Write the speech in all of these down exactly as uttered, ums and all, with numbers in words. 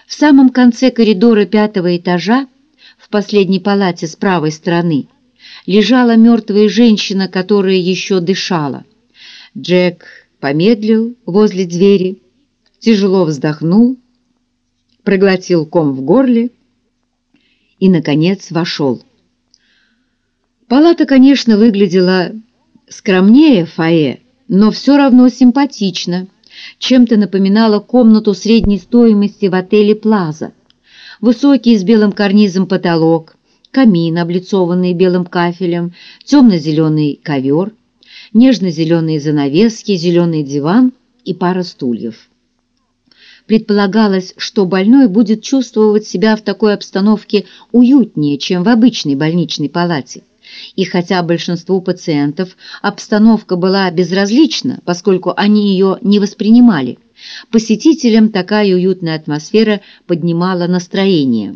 В самом конце коридора пятого этажа, в последней палате с правой стороны, лежала мертвая женщина, которая еще дышала. Джек помедлил возле двери, тяжело вздохнул, проглотил ком в горле и, наконец, вошел. Палата, конечно, выглядела скромнее фойе, но все равно симпатично, чем-то напоминала комнату средней стоимости в отеле «Плаза». Высокий с белым карнизом потолок, камин, облицованный белым кафелем, темно-зеленый ковер, нежно-зеленые занавески, зеленый диван и пара стульев. Предполагалось, что больной будет чувствовать себя в такой обстановке уютнее, чем в обычной больничной палате. И хотя большинству пациентов обстановка была безразлична, поскольку они ее не воспринимали, посетителям такая уютная атмосфера поднимала настроение.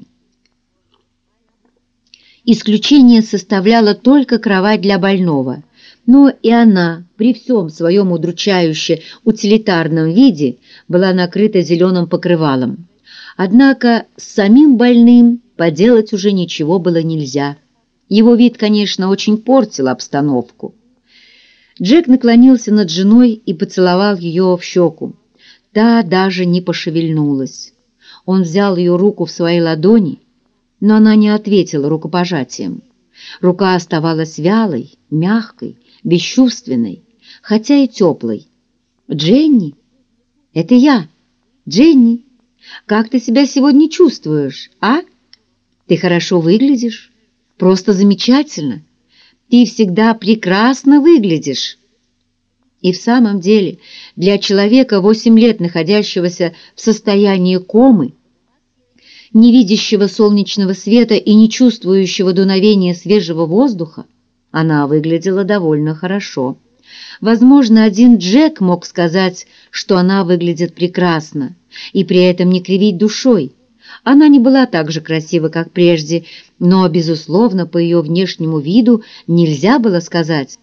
Исключение составляла только кровать для больного, но и она при всем своем удручающе утилитарном виде была накрыта зеленым покрывалом. Однако с самим больным поделать уже ничего было нельзя. Его вид, конечно, очень портил обстановку. Джек наклонился над женой и поцеловал ее в щеку. Та даже не пошевельнулась. Он взял ее руку в свои ладони, но она не ответила рукопожатием. Рука оставалась вялой, мягкой, бесчувственной, хотя и теплой. «Дженни? Это я! Дженни! Как ты себя сегодня чувствуешь, а? Ты хорошо выглядишь. Просто замечательно. Ты всегда прекрасно выглядишь». И в самом деле, для человека, восемь лет находящегося в состоянии комы, не видящего солнечного света и не чувствующего дуновения свежего воздуха, она выглядела довольно хорошо. Возможно, один Джек мог сказать, что она выглядит прекрасно, и при этом не кривить душой. Она не была так же красива, как прежде, но, безусловно, по ее внешнему виду нельзя было сказать,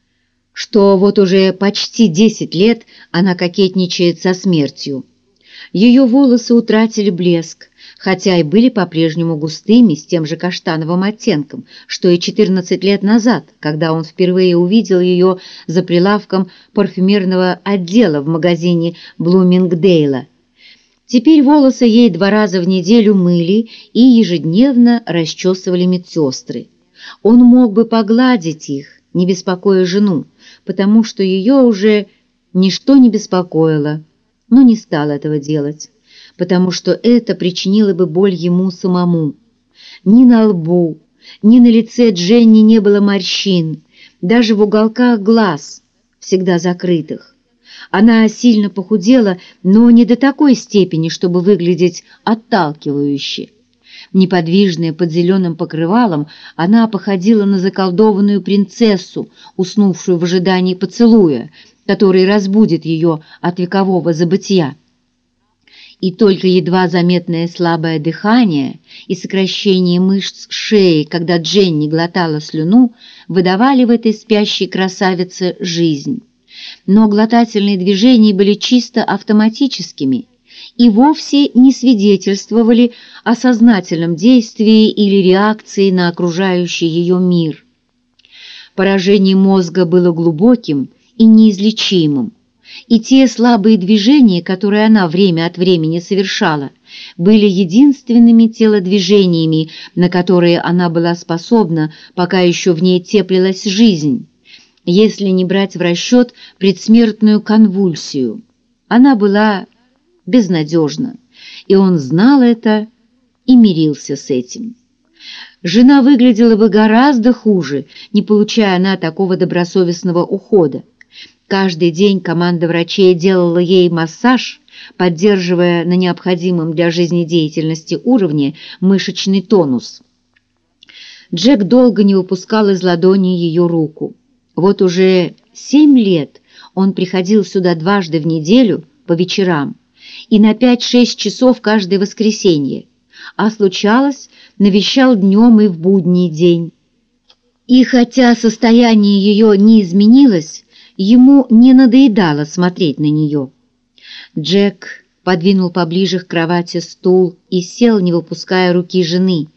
что вот уже почти десять лет она кокетничает со смертью. Ее волосы утратили блеск, хотя и были по-прежнему густыми, с тем же каштановым оттенком, что и четырнадцать лет назад, когда он впервые увидел ее за прилавком парфюмерного отдела в магазине Блумингдейла. Теперь волосы ей два раза в неделю мыли и ежедневно расчесывали медсестры. Он мог бы погладить их, не беспокоя жену, потому что ее уже ничто не беспокоило, но не стал этого делать, потому что это причинило бы боль ему самому. Ни на лбу, ни на лице Дженни не было морщин, даже в уголках глаз, всегда закрытых. Она сильно похудела, но не до такой степени, чтобы выглядеть отталкивающе. Неподвижная под зеленым покрывалом, она походила на заколдованную принцессу, уснувшую в ожидании поцелуя, который разбудит ее от векового забытья. И только едва заметное слабое дыхание и сокращение мышц шеи, когда Дженни глотала слюну, выдавали в этой спящей красавице жизнь. Но глотательные движения были чисто автоматическими и вовсе не свидетельствовали о сознательном действии или реакции на окружающий ее мир. Поражение мозга было глубоким и неизлечимым, и те слабые движения, которые она время от времени совершала, были единственными телодвижениями, на которые она была способна, пока еще в ней теплилась жизнь. Если не брать в расчет предсмертную конвульсию, она была безнадежна, и он знал это и мирился с этим. Жена выглядела бы гораздо хуже, не получая она такого добросовестного ухода. Каждый день команда врачей делала ей массаж, поддерживая на необходимом для жизнедеятельности уровне мышечный тонус. Джек долго не выпускал из ладони ее руку. Вот уже семь лет он приходил сюда дважды в неделю по вечерам и на пять-шесть часов каждое воскресенье, а случалось, навещал днем и в будний день. И хотя состояние ее не изменилось, ему не надоедало смотреть на нее. Джек подвинул поближе к кровати стул и сел, не выпуская руки жены,